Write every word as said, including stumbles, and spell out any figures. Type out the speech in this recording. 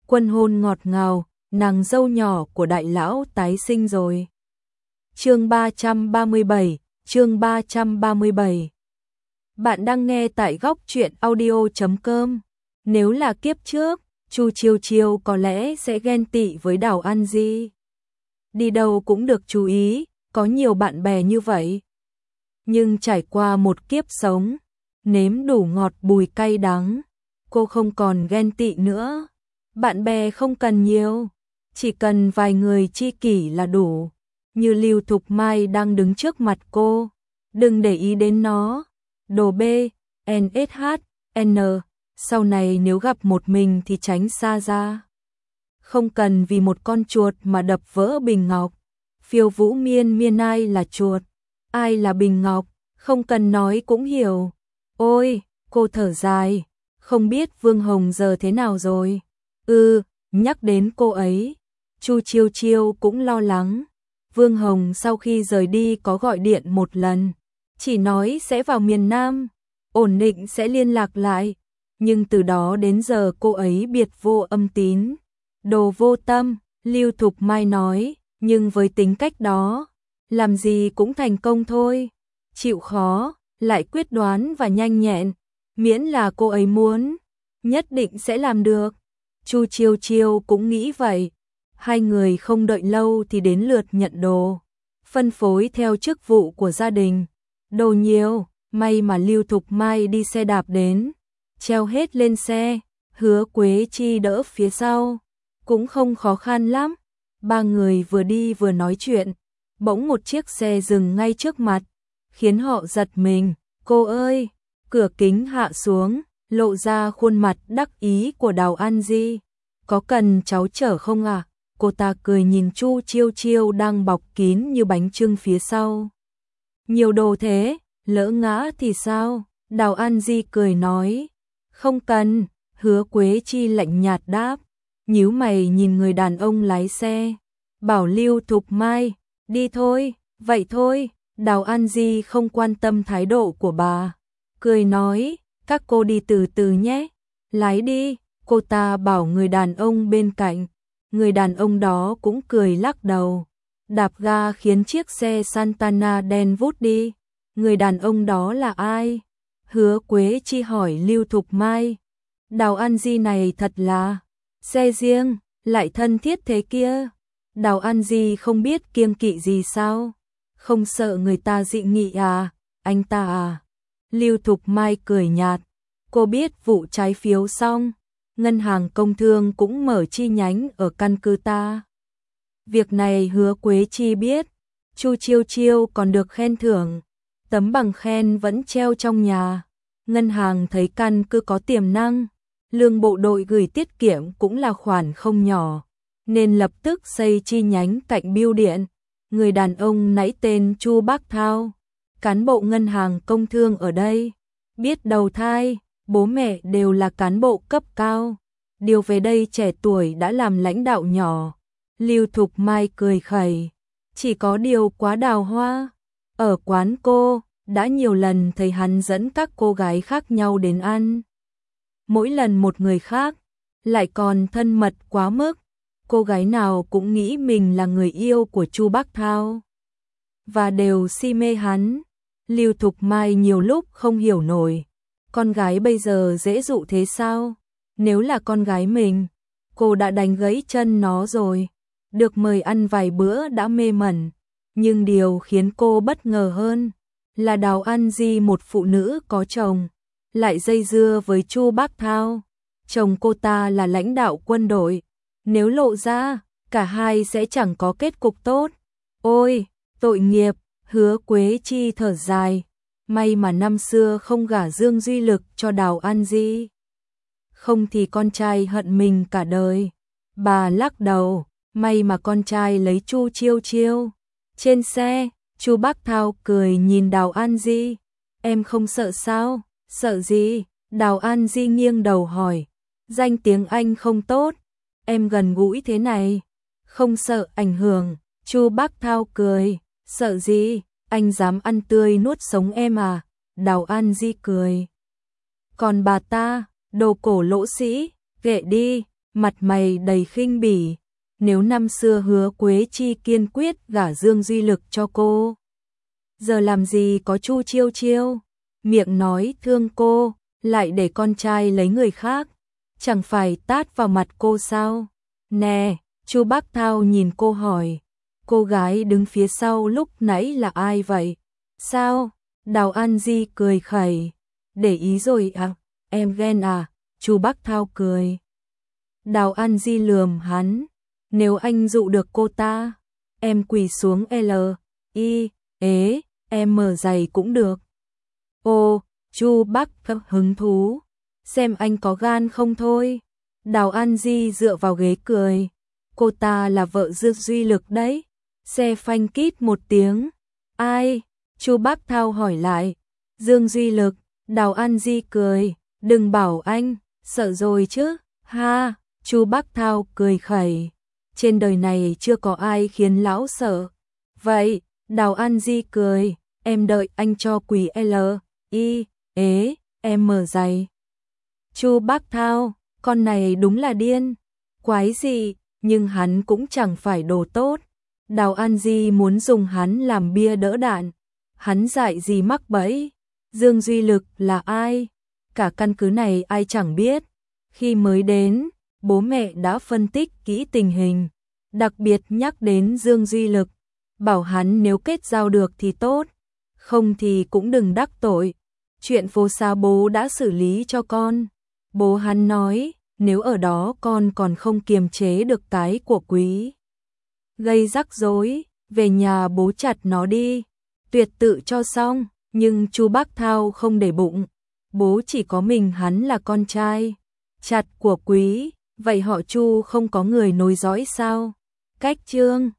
Quân hôn ngọt ngào, nàng dâu nhỏ của đại lão tái sinh rồi. Chương ba trăm ba mươi bảy, chương ba trăm ba mươi bảy. Bạn đang nghe tại góc truyện audio chấm com. Nếu là kiếp trước, Chu Chiêu Chiêu có lẽ sẽ ghen tị với Đào An Di. Đi đâu cũng được chú ý, có nhiều bạn bè như vậy. Nhưng trải qua một kiếp sống, nếm đủ ngọt bùi cay đắng, cô không còn ghen tị nữa. Bạn bè không cần nhiều, chỉ cần vài người tri kỷ là đủ. Như Lưu Thục Mai đang đứng trước mặt cô, đừng để ý đến nó. Đồ B, en ét hát, N, sau này nếu gặp một mình thì tránh xa ra. Không cần vì một con chuột mà đập vỡ bình ngọc. Phiêu Vũ Miên Miên ai là chuột, ai là bình ngọc, không cần nói cũng hiểu. Ôi, cô thở dài, không biết Vương Hồng giờ thế nào rồi. Ừ, nhắc đến cô ấy, Chu Chiêu Chiêu cũng lo lắng. Vương Hồng sau khi rời đi có gọi điện một lần, chỉ nói sẽ vào miền Nam, ổn định sẽ liên lạc lại. Nhưng từ đó đến giờ cô ấy biệt vô âm tín. Đồ vô tâm, Lưu Thục Mai nói, nhưng với tính cách đó, làm gì cũng thành công thôi. Chịu khó, lại quyết đoán và nhanh nhẹn, miễn là cô ấy muốn, nhất định sẽ làm được. Chu Chiêu Chiêu cũng nghĩ vậy. Hai người không đợi lâu thì đến lượt nhận đồ, phân phối theo chức vụ của gia đình. Đồ nhiều, may mà Lưu Thục Mai đi xe đạp đến, treo hết lên xe, Hứa Quế Chi đỡ phía sau, cũng không khó khăn lắm. Ba người vừa đi vừa nói chuyện, bỗng một chiếc xe dừng ngay trước mặt, khiến họ giật mình. Cô ơi, cửa kính hạ xuống, lộ ra khuôn mặt đắc ý của Đào An Di. Có cần cháu chở không à? Cô ta cười nhìn Chu Chiêu Chiêu đang bọc kín như bánh chưng phía sau. Nhiều đồ thế, lỡ ngã thì sao? Đào An Di cười nói. Không cần, Hứa Quế Chi lạnh nhạt đáp, nhíu mày nhìn người đàn ông lái xe. Bảo Lưu Thục Mai, đi thôi, vậy thôi. Đào An Di không quan tâm thái độ của bà, cười nói, các cô đi từ từ nhé, lái đi. Cô ta bảo người đàn ông bên cạnh, người đàn ông đó cũng cười lắc đầu, đạp ga khiến chiếc xe Santana đen vút đi. Người đàn ông đó là ai? Hứa Quế Chi hỏi Lưu Thục Mai. Đào An Di này thật là xe riêng, lại thân thiết thế kia. Đào An Di không biết kiêng kỵ gì sao? Không sợ người ta dị nghị à? Anh ta à? Lưu Thục Mai cười nhạt, cô biết vụ trái phiếu xong, Ngân hàng Công Thương cũng mở chi nhánh ở căn cứ ta. Việc này Hứa Quế Chi biết. Chu Chiêu Chiêu còn được khen thưởng, tấm bằng khen vẫn treo trong nhà. Ngân hàng thấy căn cứ có tiềm năng, lương bộ đội gửi tiết kiệm cũng là khoản không nhỏ, nên lập tức xây chi nhánh cạnh bưu điện. Người đàn ông nãy tên Chu Bác Thao, cán bộ Ngân hàng Công Thương ở đây, biết đầu thai, bố mẹ đều là cán bộ cấp cao, điều về đây trẻ tuổi đã làm lãnh đạo nhỏ. Lưu Thục Mai cười khẩy, chỉ có điều quá đào hoa. Ở quán cô, đã nhiều lần thấy hắn dẫn các cô gái khác nhau đến ăn. Mỗi lần một người khác, lại còn thân mật quá mức. Cô gái nào cũng nghĩ mình là người yêu của Chu Bác Thao, và đều si mê hắn. Lưu Thục Mai nhiều lúc không hiểu nổi, con gái bây giờ dễ dụ thế sao? Nếu là con gái mình, cô đã đánh gãy chân nó rồi. Được mời ăn vài bữa đã mê mẩn, nhưng điều khiến cô bất ngờ hơn là Đào An Di, một phụ nữ có chồng, lại dây dưa với Chu Bác Thao. Chồng cô ta là lãnh đạo quân đội, nếu lộ ra, cả hai sẽ chẳng có kết cục tốt. Ôi, tội nghiệp. Hứa Quế Chi thở dài, may mà năm xưa không gả Dương Duy Lực cho Đào An Di, không thì con trai hận mình cả đời. Bà lắc đầu, may mà con trai lấy Chu Chiêu Chiêu. Trên xe, Chu Bác Thao cười nhìn Đào An Di, em không sợ sao? Sợ gì? Đào An Di nghiêng đầu hỏi, danh tiếng anh không tốt, em gần gũi thế này, không sợ ảnh hưởng. Chu Bác Thao cười, sợ gì, anh dám ăn tươi nuốt sống em à? Đào An Di cười, còn bà ta, đồ cổ lỗ sĩ, ghệ đi, mặt mày đầy khinh bỉ. Nếu năm xưa Hứa Quế Chi kiên quyết gả Dương Duy Lực cho cô, giờ làm gì có Chu Chiêu Chiêu, miệng nói thương cô, lại để con trai lấy người khác, chẳng phải tát vào mặt cô sao? Nè, Chu Bác Thao nhìn cô hỏi, cô gái đứng phía sau lúc nãy là ai vậy? Sao? Đào An Di cười khẩy, để ý rồi à, em ghen à? Chu Bác Thao cười. Đào An Di lườm hắn, nếu anh dụ được cô ta, em quỳ xuống L, I, ế, em mở giày cũng được. Ô, Chu Bác Thao hứng thú, xem anh có gan không thôi. Đào An Di dựa vào ghế cười, cô ta là vợ Dương Duy Lực đấy. Xe phanh kít một tiếng. Ai? Chu Bác Thao hỏi lại. Dương Duy Lực. Đào An Di cười, đừng bảo anh, sợ rồi chứ. Ha, Chu Bác Thao cười khẩy, trên đời này chưa có ai khiến lão sợ. Vậy, Đào An Di cười, em đợi anh cho quỷ L, I, ế, em mở giày. Chu Bác Thao, con này đúng là điên. Quái gì, nhưng hắn cũng chẳng phải đồ tốt. Đào An Di muốn dùng hắn làm bia đỡ đạn. Hắn dại gì mắc bẫy. Dương Duy Lực là ai? Cả căn cứ này ai chẳng biết. Khi mới đến, bố mẹ đã phân tích kỹ tình hình, đặc biệt nhắc đến Dương Duy Lực, bảo hắn nếu kết giao được thì tốt, không thì cũng đừng đắc tội. Chuyện phố xá bố đã xử lý cho con. Bố hắn nói, nếu ở đó con còn không kiềm chế được cái của quý, gây rắc rối, về nhà bố chặt nó đi. Tuyệt tự cho xong, nhưng Chu Bác Thao không để bụng. Bố chỉ có mình hắn là con trai. Chặt của quý, vậy họ Chu không có người nối dõi sao? Cách chương